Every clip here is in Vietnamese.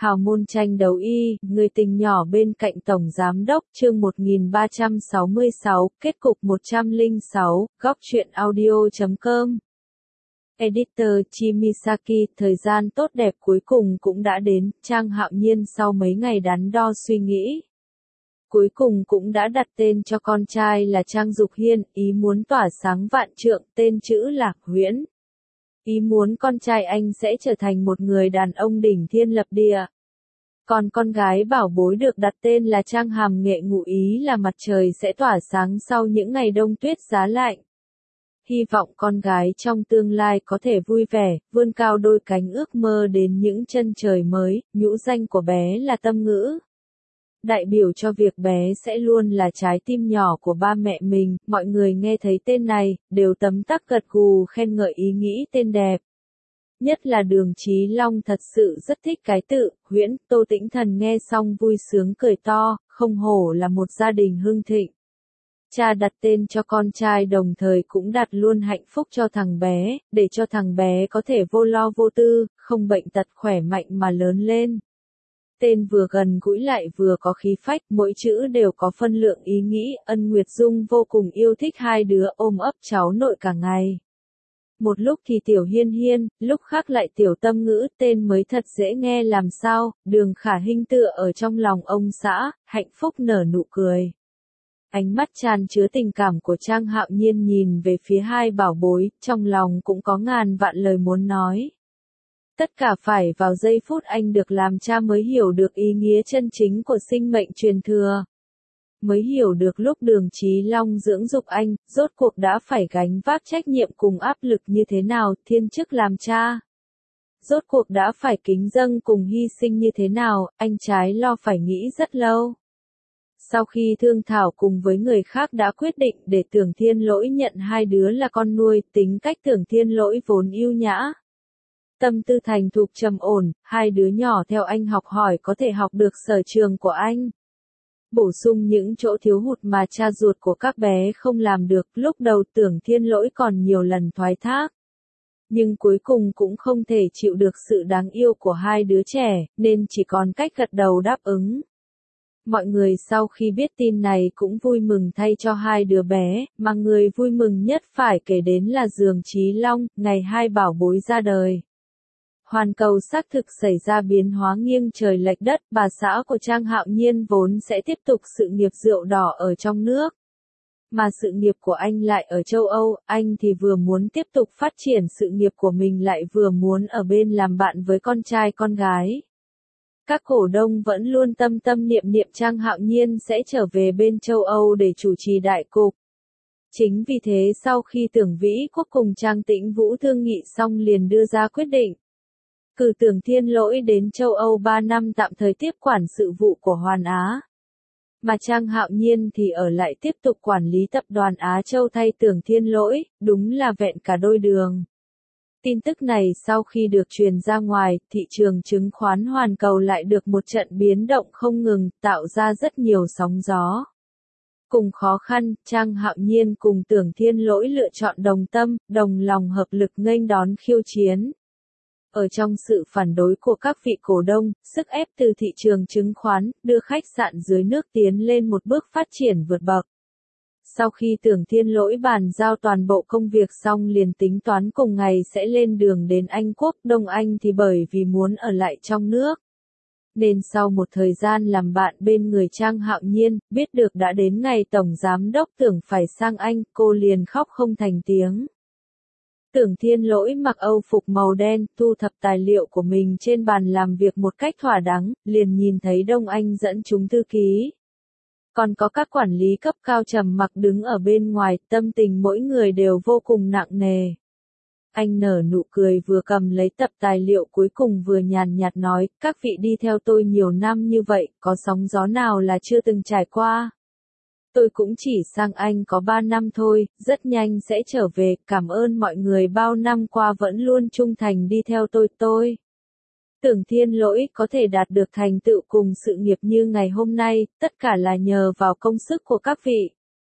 Hào môn tranh đấu y, người tình nhỏ bên cạnh Tổng Giám đốc, chương 1366, kết cục 106, góc truyện audio.com. Editor Chimisaki, thời gian tốt đẹp cuối cùng cũng đã đến, Trang Hạo Nhiên sau mấy ngày đắn đo suy nghĩ. Cuối cùng cũng đã đặt tên cho con trai là Trang Dục Hiên, ý muốn tỏa sáng vạn trượng, tên chữ là Huyễn. Ý muốn con trai anh sẽ trở thành một người đàn ông đỉnh thiên lập địa. Còn con gái bảo bối được đặt tên là Trang Hàm Nghệ, ngụ ý là mặt trời sẽ tỏa sáng sau những ngày đông tuyết giá lạnh. Hy vọng con gái trong tương lai có thể vui vẻ, vươn cao đôi cánh ước mơ đến những chân trời mới. Nhũ danh của bé là Tâm Ngữ. Đại biểu cho việc bé sẽ luôn là trái tim nhỏ của ba mẹ mình. Mọi người nghe thấy tên này, đều tấm tắc gật gù khen ngợi ý nghĩ tên đẹp. Nhất là Đường Chí Long thật sự rất thích cái tự Huyễn. Tô Tĩnh Thần nghe xong vui sướng cười to, không hổ là một gia đình hưng thịnh. Cha đặt tên cho con trai đồng thời cũng đặt luôn hạnh phúc cho thằng bé, để cho thằng bé có thể vô lo vô tư, không bệnh tật, khỏe mạnh mà lớn lên. Tên vừa gần gũi lại vừa có khí phách, mỗi chữ đều có phân lượng ý nghĩ. Ân Nguyệt Dung vô cùng yêu thích hai đứa, ôm ấp cháu nội cả ngày. Một lúc thì Tiểu Hiên Hiên, lúc khác lại Tiểu Tâm Ngữ, tên mới thật dễ nghe làm sao. Đường Khả Hinh tựa ở trong lòng ông xã, hạnh phúc nở nụ cười. Ánh mắt tràn chứa tình cảm của Trang Hạo Nhiên nhìn về phía hai bảo bối, trong lòng cũng có ngàn vạn lời muốn nói. Tất cả phải vào giây phút anh được làm cha mới hiểu được ý nghĩa chân chính của sinh mệnh truyền thừa. Mới hiểu được lúc Đường Chí Long dưỡng dục anh, rốt cuộc đã phải gánh vác trách nhiệm cùng áp lực như thế nào, thiên chức làm cha. Rốt cuộc đã phải kính dâng cùng hy sinh như thế nào, anh trái lo phải nghĩ rất lâu. Sau khi thương thảo cùng với người khác đã quyết định để Tưởng Thiên Lỗi nhận hai đứa là con nuôi, tính cách Tưởng Thiên Lỗi vốn ưu nhã. Tâm tư thành thục trầm ổn, hai đứa nhỏ theo anh học hỏi có thể học được sở trường của anh. Bổ sung những chỗ thiếu hụt mà cha ruột của các bé không làm được. Lúc đầu Tưởng Thiên Lỗi còn nhiều lần thoái thác. Nhưng cuối cùng cũng không thể chịu được sự đáng yêu của hai đứa trẻ, nên chỉ còn cách gật đầu đáp ứng. Mọi người sau khi biết tin này cũng vui mừng thay cho hai đứa bé, mà người vui mừng nhất phải kể đến là Đường Chí Long, ngày hai bảo bối ra đời. Hoàn cầu xác thực xảy ra biến hóa nghiêng trời lệch đất, bà xã của Trang Hạo Nhiên vốn sẽ tiếp tục sự nghiệp rượu đỏ ở trong nước. Mà sự nghiệp của anh lại ở châu Âu, anh thì vừa muốn tiếp tục phát triển sự nghiệp của mình lại vừa muốn ở bên làm bạn với con trai con gái. Các cổ đông vẫn luôn tâm tâm niệm niệm Trang Hạo Nhiên sẽ trở về bên châu Âu để chủ trì đại cục. Chính vì thế sau khi Tưởng Vĩ Quốc cùng Trang Tĩnh Vũ thương nghị xong liền đưa ra quyết định. Cử Tưởng Thiên Lỗi đến châu Âu 3 năm tạm thời tiếp quản sự vụ của Hoàn Á. Mà Trang Hạo Nhiên thì ở lại tiếp tục quản lý tập đoàn Á Châu thay Tưởng Thiên Lỗi, đúng là vẹn cả đôi đường. Tin tức này sau khi được truyền ra ngoài, thị trường chứng khoán hoàn cầu lại được một trận biến động không ngừng, tạo ra rất nhiều sóng gió. Cùng khó khăn, Trang Hạo Nhiên cùng Tưởng Thiên Lỗi lựa chọn đồng tâm, đồng lòng hợp lực nghênh đón khiêu chiến. Ở trong sự phản đối của các vị cổ đông, sức ép từ thị trường chứng khoán, đưa khách sạn dưới nước tiến lên một bước phát triển vượt bậc. Sau khi Tưởng Thiên Lỗi bàn giao toàn bộ công việc xong liền tính toán cùng ngày sẽ lên đường đến Anh Quốc. Đông Anh thì bởi vì muốn ở lại trong nước. Nên sau một thời gian làm bạn bên người Trang Hạo Nhiên, biết được đã đến ngày Tổng Giám đốc Tưởng phải sang Anh, cô liền khóc không thành tiếng. Tưởng Thiên Lỗi mặc Âu phục màu đen, thu thập tài liệu của mình trên bàn làm việc một cách thỏa đáng, liền nhìn thấy Đông Anh dẫn chúng thư ký. Còn có các quản lý cấp cao trầm mặc đứng ở bên ngoài, tâm tình mỗi người đều vô cùng nặng nề. Anh nở nụ cười vừa cầm lấy tập tài liệu cuối cùng vừa nhàn nhạt nói, các vị đi theo tôi nhiều năm như vậy, có sóng gió nào là chưa từng trải qua. Tôi cũng chỉ sang Anh có 3 năm thôi, rất nhanh sẽ trở về, cảm ơn mọi người bao năm qua vẫn luôn trung thành đi theo tôi. Tưởng Thiên Lỗi có thể đạt được thành tựu cùng sự nghiệp như ngày hôm nay, tất cả là nhờ vào công sức của các vị.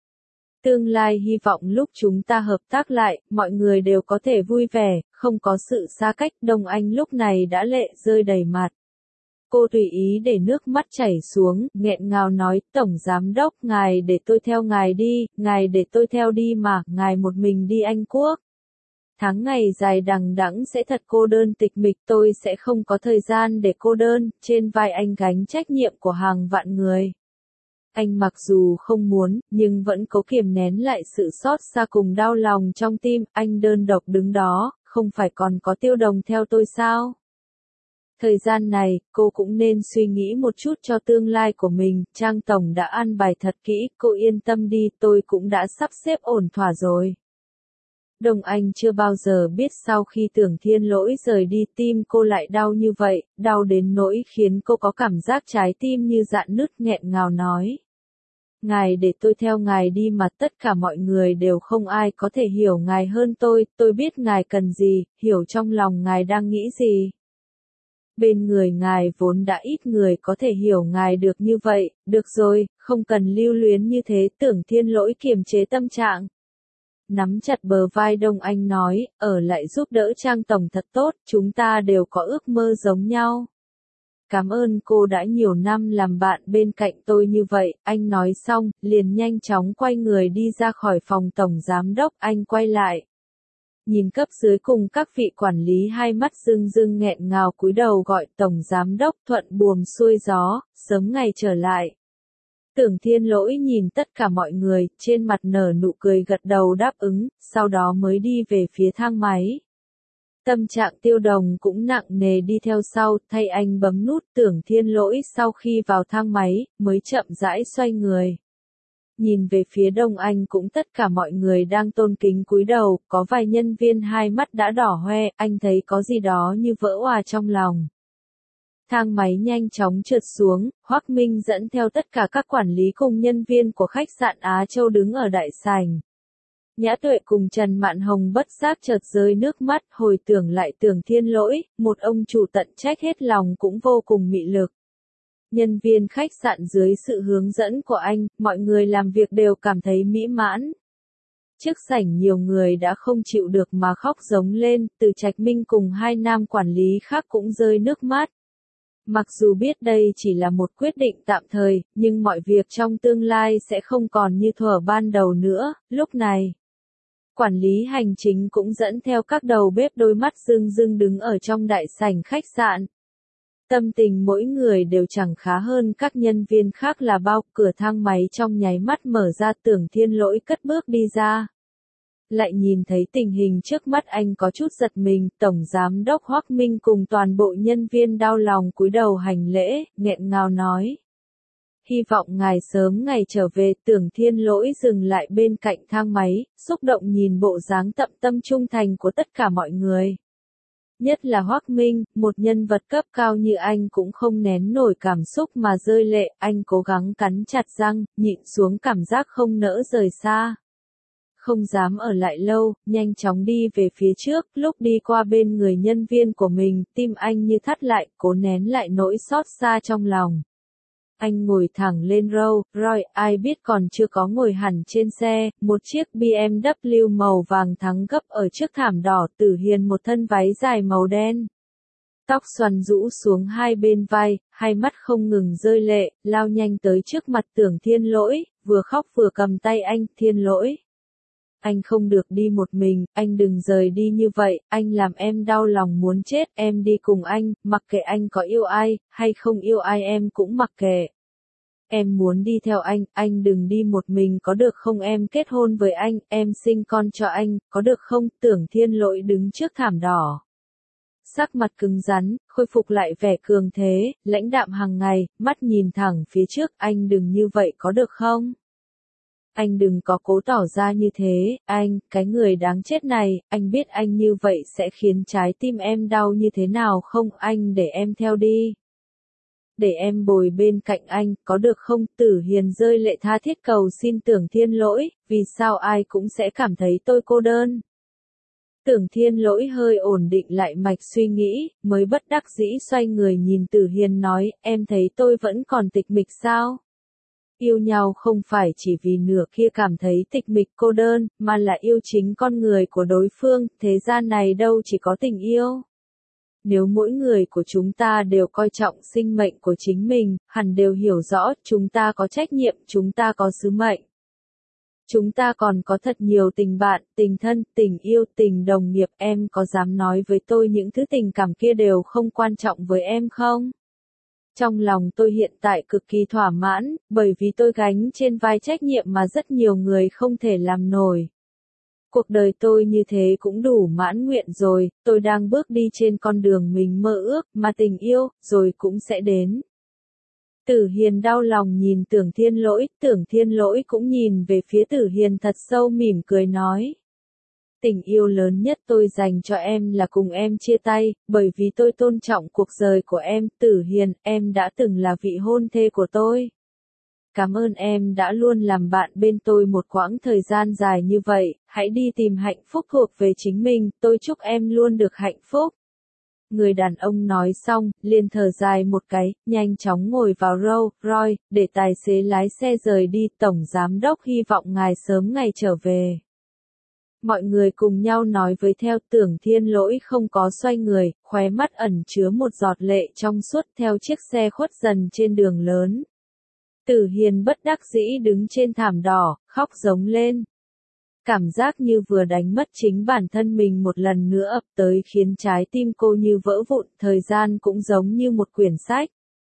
Tương lai hy vọng lúc chúng ta hợp tác lại, mọi người đều có thể vui vẻ, không có sự xa cách. Đông Anh lúc này đã lệ rơi đầy mặt. cô tùy ý để nước mắt chảy xuống, nghẹn ngào nói, Tổng Giám Đốc, ngài để tôi theo ngài đi, ngài để tôi theo đi mà, ngài một mình đi Anh Quốc. Tháng ngày dài đằng đẵng sẽ thật cô đơn tịch mịch, tôi sẽ không có thời gian để cô đơn, trên vai anh gánh trách nhiệm của hàng vạn người. Anh mặc dù không muốn, nhưng vẫn cố kiềm nén lại sự xót xa cùng đau lòng trong tim, anh đơn độc đứng đó, không phải còn có Tiêu Đồng theo tôi sao? Thời gian này, cô cũng nên suy nghĩ một chút cho tương lai của mình, Trang Tổng đã an bài thật kỹ, cô yên tâm đi, tôi cũng đã sắp xếp ổn thỏa rồi. Đồng Anh chưa bao giờ biết sau khi Tưởng Thiên Lỗi rời đi tim cô lại đau như vậy, đau đến nỗi khiến cô có cảm giác trái tim như rạn nứt nghẹn ngào nói. Ngài để tôi theo ngài đi mà tất cả mọi người đều không ai có thể hiểu ngài hơn tôi biết ngài cần gì, hiểu trong lòng ngài đang nghĩ gì. Bên người ngài vốn đã ít người có thể hiểu ngài được như vậy, được rồi, không cần lưu luyến như thế. Tưởng Thiên Lỗi kiềm chế tâm trạng. Nắm chặt bờ vai Đông Anh nói, ở lại giúp đỡ Trang Tổng thật tốt, chúng ta đều có ước mơ giống nhau. Cảm ơn cô đã nhiều năm làm bạn bên cạnh tôi như vậy, anh nói xong, liền nhanh chóng quay người đi ra khỏi phòng Tổng Giám Đốc, anh quay lại. Nhìn cấp dưới cùng các vị quản lý hai mắt rưng rưng nghẹn ngào cúi đầu gọi Tổng Giám Đốc thuận buồm xuôi gió, sớm ngày trở lại. Tưởng Thiên Lỗi nhìn tất cả mọi người, trên mặt nở nụ cười gật đầu đáp ứng, sau đó mới đi về phía thang máy. Tâm trạng Tiêu Đồng cũng nặng nề đi theo sau, thay anh bấm nút. Tưởng Thiên Lỗi sau khi vào thang máy, mới chậm rãi xoay người. Nhìn về phía Đông Anh cũng tất cả mọi người đang tôn kính cúi đầu, có vài nhân viên hai mắt đã đỏ hoe, anh thấy có gì đó như vỡ òa trong lòng. Thang máy nhanh chóng trượt xuống, Hoắc Minh dẫn theo tất cả các quản lý cùng nhân viên của khách sạn Á Châu đứng ở đại sảnh. Nhã Tuệ cùng Trần Mạn Hồng bất giác chợt rơi nước mắt, hồi tưởng lại Tưởng Thiên Lỗi, một ông chủ tận trách hết lòng cũng vô cùng mị lực. Nhân viên khách sạn dưới sự hướng dẫn của anh, mọi người làm việc đều cảm thấy mỹ mãn. Trước sảnh nhiều người đã không chịu được mà khóc rống lên, Từ Trạch Minh cùng hai nam quản lý khác cũng rơi nước mắt. Mặc dù biết đây chỉ là một quyết định tạm thời, nhưng mọi việc trong tương lai sẽ không còn như thuở ban đầu nữa. Lúc này, quản lý hành chính cũng dẫn theo các đầu bếp đôi mắt rưng rưng đứng ở trong đại sảnh khách sạn. Tâm tình mỗi người đều chẳng khá hơn các nhân viên khác là bao. Cửa thang máy trong nháy mắt mở ra, Tưởng Thiên Lỗi cất bước đi ra. Lại nhìn thấy tình hình trước mắt anh có chút giật mình, Tổng Giám Đốc Hoắc Minh cùng toàn bộ nhân viên đau lòng cúi đầu hành lễ, nghẹn ngào nói. Hy vọng ngài sớm ngày trở về. Tưởng Thiên Lỗi dừng lại bên cạnh thang máy, xúc động nhìn bộ dáng tận tâm trung thành của tất cả mọi người. Nhất là Hoắc Minh, một nhân vật cấp cao như anh cũng không nén nổi cảm xúc mà rơi lệ, anh cố gắng cắn chặt răng, nhịn xuống cảm giác không nỡ rời xa. Không dám ở lại lâu, nhanh chóng đi về phía trước, lúc đi qua bên người nhân viên của mình, tim anh như thắt lại, cố nén lại nỗi xót xa trong lòng. Anh ngồi thẳng lên Rolls Royce, ai biết còn chưa có ngồi hẳn trên xe, một chiếc BMW màu vàng thắng gấp ở trước thảm đỏ. Tử Hiền một thân váy dài màu đen. Tóc xoăn rũ xuống hai bên vai, hai mắt không ngừng rơi lệ, lao nhanh tới trước mặt Tưởng Thiên Lỗi, vừa khóc vừa cầm tay anh. Thiên Lỗi, anh không được đi một mình, anh đừng rời đi như vậy, anh làm em đau lòng muốn chết, em đi cùng anh, mặc kệ anh có yêu ai, hay không yêu ai em cũng mặc kệ. Em muốn đi theo anh đừng đi một mình có được không, em kết hôn với anh, em sinh con cho anh, có được không? Tưởng Thiên Lỗi đứng trước thảm đỏ. Sắc mặt cứng rắn, khôi phục lại vẻ cường thế, lãnh đạm hàng ngày, mắt nhìn thẳng phía trước, anh đừng như vậy có được không? Anh đừng có cố tỏ ra như thế, anh, cái người đáng chết này, anh biết anh như vậy sẽ khiến trái tim em đau như thế nào không, anh để em theo đi. Để em bồi bên cạnh anh, có được không? Tử Hiền rơi lệ tha thiết cầu xin Tưởng Thiên Lỗi, vì sao ai cũng sẽ cảm thấy tôi cô đơn. Tưởng Thiên Lỗi hơi ổn định lại mạch suy nghĩ, mới bất đắc dĩ xoay người nhìn Tử Hiền nói, em thấy tôi vẫn còn tịch mịch sao? Yêu nhau không phải chỉ vì nửa kia cảm thấy tịch mịch cô đơn, mà là yêu chính con người của đối phương, thế gian này đâu chỉ có tình yêu. Nếu mỗi người của chúng ta đều coi trọng sinh mệnh của chính mình, hẳn đều hiểu rõ chúng ta có trách nhiệm, chúng ta có sứ mệnh. Chúng ta còn có thật nhiều tình bạn, tình thân, tình yêu, tình đồng nghiệp. Em có dám nói với tôi những thứ tình cảm kia đều không quan trọng với em không? Trong lòng tôi hiện tại cực kỳ thỏa mãn, bởi vì tôi gánh trên vai trách nhiệm mà rất nhiều người không thể làm nổi. Cuộc đời tôi như thế cũng đủ mãn nguyện rồi, tôi đang bước đi trên con đường mình mơ ước, mà tình yêu, rồi cũng sẽ đến. Tử Hiền đau lòng nhìn Tưởng Thiên Lỗi cũng nhìn về phía Tử Hiền thật sâu mỉm cười nói. Tình yêu lớn nhất tôi dành cho em là cùng em chia tay, bởi vì tôi tôn trọng cuộc đời của em. Tử Hiền, em đã từng là vị hôn thê của tôi. Cảm ơn em đã luôn làm bạn bên tôi một quãng thời gian dài như vậy, hãy đi tìm hạnh phúc thuộc về chính mình, tôi chúc em luôn được hạnh phúc. Người đàn ông nói xong, liền thở dài một cái, nhanh chóng ngồi vào Rolls Royce, để tài xế lái xe rời đi. Tổng giám đốc hy vọng ngài sớm ngày trở về. Mọi người cùng nhau nói với theo. Tưởng Thiên Lỗi không có xoay người, khóe mắt ẩn chứa một giọt lệ trong suốt theo chiếc xe khuất dần trên đường lớn. Tử Hiền bất đắc dĩ đứng trên thảm đỏ, khóc giống lên. Cảm giác như vừa đánh mất chính bản thân mình một lần nữa ập tới khiến trái tim cô như vỡ vụn. Thời gian cũng giống như một quyển sách.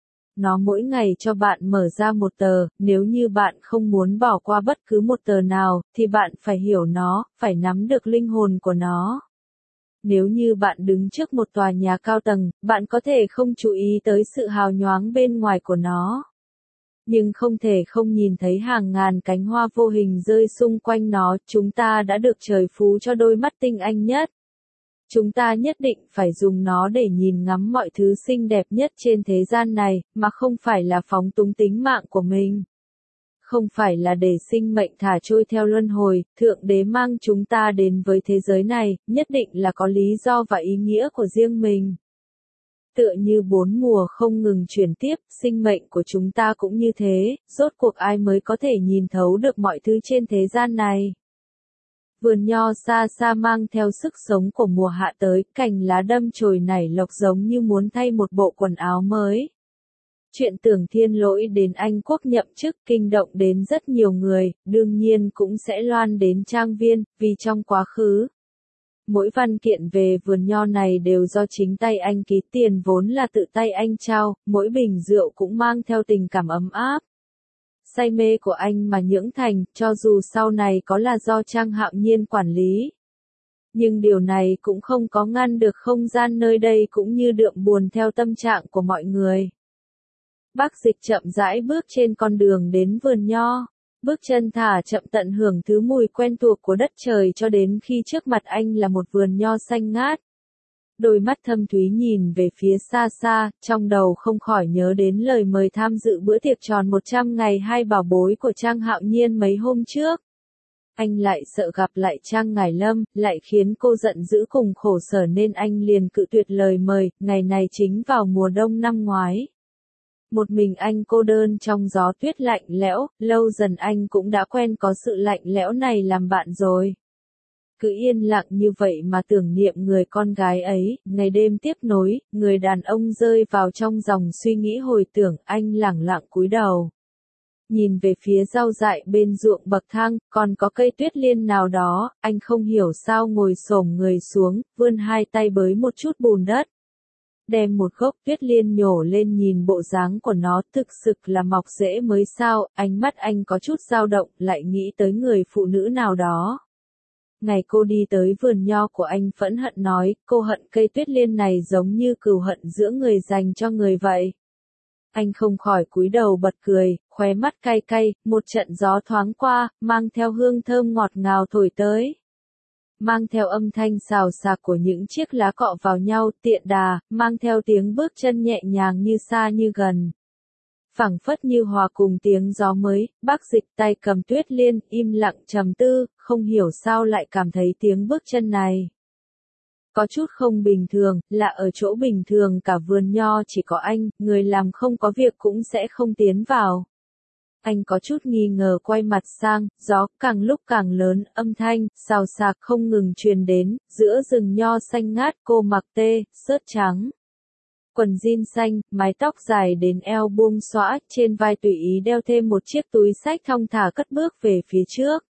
Nó mỗi ngày cho bạn mở ra một tờ, nếu như bạn không muốn bỏ qua bất cứ một tờ nào, thì bạn phải hiểu nó, phải nắm được linh hồn của nó. Nếu như bạn đứng trước một tòa nhà cao tầng, bạn có thể không chú ý tới sự hào nhoáng bên ngoài của nó. Nhưng không thể không nhìn thấy hàng ngàn cánh hoa vô hình rơi xung quanh nó. Chúng ta đã được trời phú cho đôi mắt tinh anh nhất. Chúng ta nhất định phải dùng nó để nhìn ngắm mọi thứ xinh đẹp nhất trên thế gian này, mà không phải là phóng túng tính mạng của mình. Không phải là để sinh mệnh thả trôi theo luân hồi. Thượng đế mang chúng ta đến với thế giới này, nhất định là có lý do và ý nghĩa của riêng mình. Tựa như bốn mùa không ngừng chuyển tiếp, sinh mệnh của chúng ta cũng như thế. Rốt cuộc ai mới có thể nhìn thấu được mọi thứ trên thế gian này. Vườn nho xa xa mang theo sức sống của mùa hạ tới, cành lá đâm chồi nảy lộc giống như muốn thay một bộ quần áo mới. Chuyện Tưởng Thiên Lỗi đến Anh Quốc nhậm chức kinh động đến rất nhiều người, đương nhiên cũng sẽ loan đến Trang Viên, vì trong quá khứ. Mỗi văn kiện về vườn nho này đều do chính tay anh ký, tiền vốn là tự tay anh trao, mỗi bình rượu cũng mang theo tình cảm ấm áp. Say mê của anh mà nhưỡng thành, cho dù sau này có là do Trang Hạo Nhiên quản lý. Nhưng điều này cũng không có ngăn được không gian nơi đây cũng như đượm buồn theo tâm trạng của mọi người. Bác Dịch chậm rãi bước trên con đường đến vườn nho. Bước chân thả chậm tận hưởng thứ mùi quen thuộc của đất trời cho đến khi trước mặt anh là một vườn nho xanh ngát. Đôi mắt thâm thúy nhìn về phía xa xa, trong đầu không khỏi nhớ đến lời mời tham dự bữa tiệc tròn 100 ngày hai bảo bối của Trang Hạo Nhiên mấy hôm trước. Anh lại sợ gặp lại Trang Ngải Lâm, lại khiến cô giận dữ cùng khổ sở nên anh liền cự tuyệt lời mời. Ngày này chính vào mùa đông năm ngoái. Một mình anh cô đơn trong gió tuyết lạnh lẽo, lâu dần anh cũng đã quen có sự lạnh lẽo này làm bạn rồi. Cứ yên lặng như vậy mà tưởng niệm người con gái ấy, ngày đêm tiếc nối, người đàn ông rơi vào trong dòng suy nghĩ hồi tưởng. Anh lẳng lặng cúi đầu. Nhìn về phía rau dại bên ruộng bậc thang, còn có cây tuyết liên nào đó, anh không hiểu sao ngồi xổm người xuống, vươn hai tay bới một chút bùn đất. Đem một gốc tuyết liên nhổ lên, nhìn bộ dáng của nó thực sự là mọc rễ mới sao. Ánh mắt anh có chút dao động, lại nghĩ tới người phụ nữ nào đó. Ngày cô đi tới vườn nho của anh phẫn hận nói, cô hận cây tuyết liên này giống như cừu hận giữa người dành cho người vậy. Anh không khỏi cúi đầu bật cười, khóe mắt cay cay. Một trận gió thoáng qua, mang theo hương thơm ngọt ngào thổi tới. Mang theo âm thanh xào xạc của những chiếc lá cọ vào nhau, tiện đà, mang theo tiếng bước chân nhẹ nhàng như xa như gần. Phảng phất như hòa cùng tiếng gió mới. Bác Dịch tay cầm tuyết liên, im lặng trầm tư, không hiểu sao lại cảm thấy tiếng bước chân này có chút không bình thường, là ở chỗ bình thường cả vườn nho chỉ có anh, người làm không có việc cũng sẽ không tiến vào. Anh có chút nghi ngờ quay mặt sang, gió càng lúc càng lớn, âm thanh, xào xạc không ngừng truyền đến, giữa rừng nho xanh ngát cô mặc sớt trắng. Quần jean xanh, mái tóc dài đến eo buông xõa, trên vai tùy ý đeo thêm một chiếc túi xách thong thả cất bước về phía trước.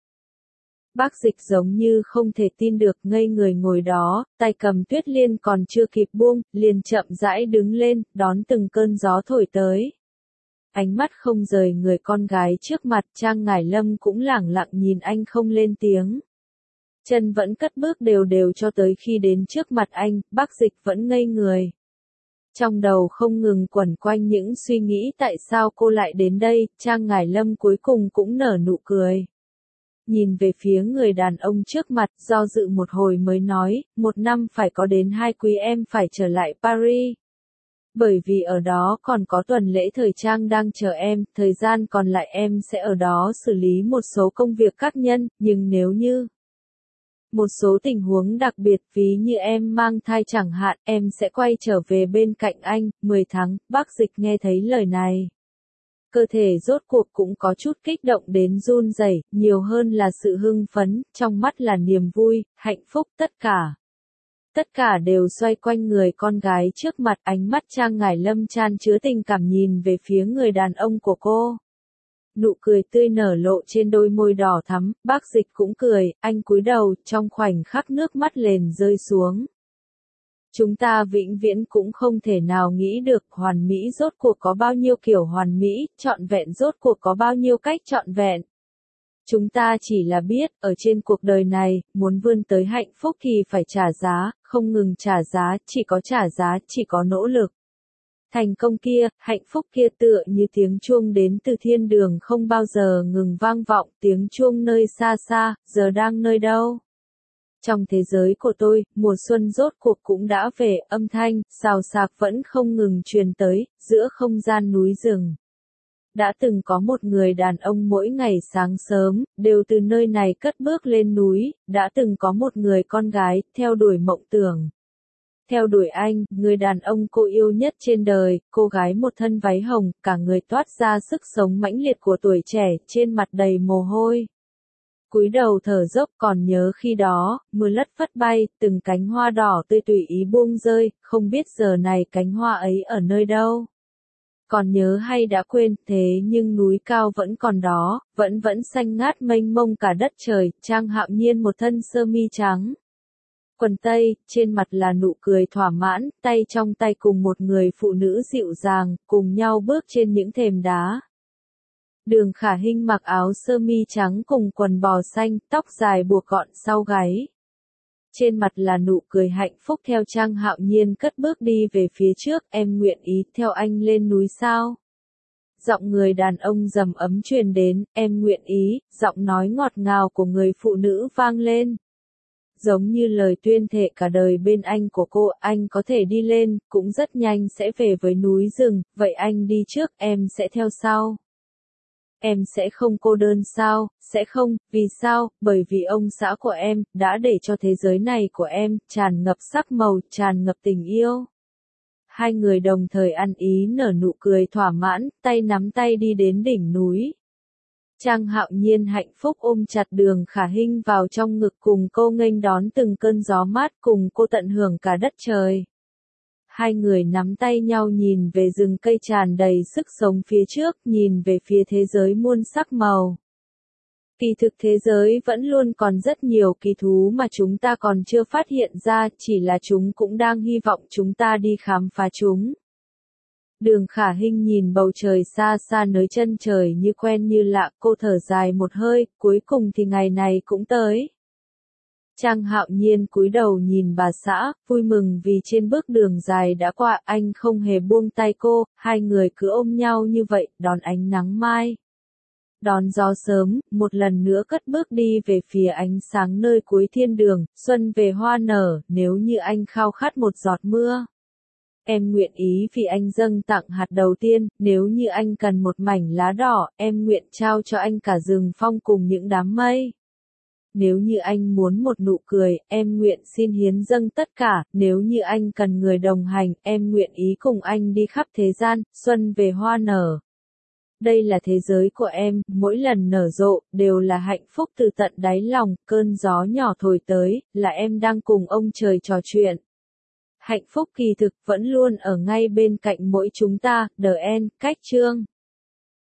Bác Dịch giống như không thể tin được ngây người ngồi đó, tay cầm tuyết liên còn chưa kịp buông, liền chậm rãi đứng lên, đón từng cơn gió thổi tới. Ánh mắt không rời người con gái trước mặt, Trang Ngải Lâm cũng lẳng lặng nhìn anh không lên tiếng. Chân vẫn cất bước đều đều cho tới khi đến trước mặt anh, Bác Dịch vẫn ngây người. Trong đầu không ngừng quẩn quanh những suy nghĩ tại sao cô lại đến đây, Trang Ngải Lâm cuối cùng cũng nở nụ cười. Nhìn về phía người đàn ông trước mặt, do dự một hồi mới nói, 1 năm phải có đến 2 quý em phải trở lại Paris. Bởi vì ở đó còn có tuần lễ thời trang đang chờ em, thời gian còn lại em sẽ ở đó xử lý một số công việc các nhân, nhưng nếu như một số tình huống đặc biệt ví như em mang thai chẳng hạn, em sẽ quay trở về bên cạnh anh, 10 tháng, Bác Dịch nghe thấy lời này. Cơ thể rốt cuộc cũng có chút kích động đến run rẩy, nhiều hơn là sự hưng phấn, trong mắt là niềm vui, hạnh phúc, tất cả. Tất cả đều xoay quanh người con gái trước mặt, ánh mắt Trang Ngải Lâm chan chứa tình cảm nhìn về phía người đàn ông của cô. Nụ cười tươi nở lộ trên đôi môi đỏ thắm, Bác Dịch cũng cười, anh cúi đầu, trong khoảnh khắc nước mắt liền rơi xuống. Chúng ta vĩnh viễn cũng không thể nào nghĩ được hoàn mỹ rốt cuộc có bao nhiêu kiểu hoàn mỹ, trọn vẹn rốt cuộc có bao nhiêu cách trọn vẹn. Chúng ta chỉ là biết, ở trên cuộc đời này, muốn vươn tới hạnh phúc thì phải trả giá, không ngừng trả giá, chỉ có trả giá, chỉ có nỗ lực. Thành công kia, hạnh phúc kia tựa như tiếng chuông đến từ thiên đường không bao giờ ngừng vang vọng, tiếng chuông nơi xa xa, giờ đang nơi đâu. Trong thế giới của tôi, mùa xuân rốt cuộc cũng đã về, âm thanh, xào xạc vẫn không ngừng truyền tới, giữa không gian núi rừng. Đã từng có một người đàn ông mỗi ngày sáng sớm, đều từ nơi này cất bước lên núi, đã từng có một người con gái, theo đuổi mộng tưởng. Theo đuổi anh, người đàn ông cô yêu nhất trên đời, cô gái một thân váy hồng, cả người toát ra sức sống mãnh liệt của tuổi trẻ, trên mặt đầy mồ hôi. Cúi đầu thở dốc còn nhớ khi đó, mưa lất phất bay, từng cánh hoa đỏ tươi tùy ý buông rơi, không biết giờ này cánh hoa ấy ở nơi đâu. Còn nhớ hay đã quên, thế nhưng núi cao vẫn còn đó, vẫn xanh ngát mênh mông cả đất trời, Trang Hạo Nhiên một thân sơ mi trắng. Quần tây, trên mặt là nụ cười thỏa mãn, tay trong tay cùng một người phụ nữ dịu dàng, cùng nhau bước trên những thềm đá. Đường Khả Hinh mặc áo sơ mi trắng cùng quần bò xanh, tóc dài buộc gọn sau gáy. Trên mặt là nụ cười hạnh phúc theo Trang Hạo Nhiên cất bước đi về phía trước, em nguyện ý theo anh lên núi sao? Giọng người đàn ông trầm ấm truyền đến, em nguyện ý, giọng nói ngọt ngào của người phụ nữ vang lên. Giống như lời tuyên thệ cả đời bên anh của cô, anh có thể đi lên, cũng rất nhanh sẽ về với núi rừng, vậy anh đi trước, em sẽ theo sau. Em sẽ không cô đơn sao, sẽ không, vì sao, bởi vì ông xã của em, đã để cho thế giới này của em, tràn ngập sắc màu, tràn ngập tình yêu. Hai người đồng thời ăn ý nở nụ cười thỏa mãn, tay nắm tay đi đến đỉnh núi. Trang Hạo Nhiên hạnh phúc ôm chặt Đường Khả Hinh vào trong ngực cùng cô nghênh đón từng cơn gió mát cùng cô tận hưởng cả đất trời. Hai người nắm tay nhau nhìn về rừng cây tràn đầy sức sống phía trước, nhìn về phía thế giới muôn sắc màu. Kỳ thực thế giới vẫn luôn còn rất nhiều kỳ thú mà chúng ta còn chưa phát hiện ra, chỉ là chúng cũng đang hy vọng chúng ta đi khám phá chúng. Đường Khả Hinh nhìn bầu trời xa xa nơi chân trời như quen như lạ, cô thở dài một hơi, cuối cùng thì ngày này cũng tới. Trang Hạo Nhiên cúi đầu nhìn bà xã, vui mừng vì trên bước đường dài đã qua, anh không hề buông tay cô, hai người cứ ôm nhau như vậy, đón ánh nắng mai. Đón gió sớm, một lần nữa cất bước đi về phía ánh sáng nơi cuối thiên đường, xuân về hoa nở, nếu như anh khao khát một giọt mưa. Em nguyện ý vì anh dâng tặng hạt đầu tiên, nếu như anh cần một mảnh lá đỏ, em nguyện trao cho anh cả rừng phong cùng những đám mây. Nếu như anh muốn một nụ cười, em nguyện xin hiến dâng tất cả, nếu như anh cần người đồng hành, em nguyện ý cùng anh đi khắp thế gian, xuân về hoa nở. Đây là thế giới của em, mỗi lần nở rộ, đều là hạnh phúc từ tận đáy lòng, cơn gió nhỏ thổi tới, là em đang cùng ông trời trò chuyện. Hạnh phúc kỳ thực vẫn luôn ở ngay bên cạnh mỗi chúng ta, The End, cách chương.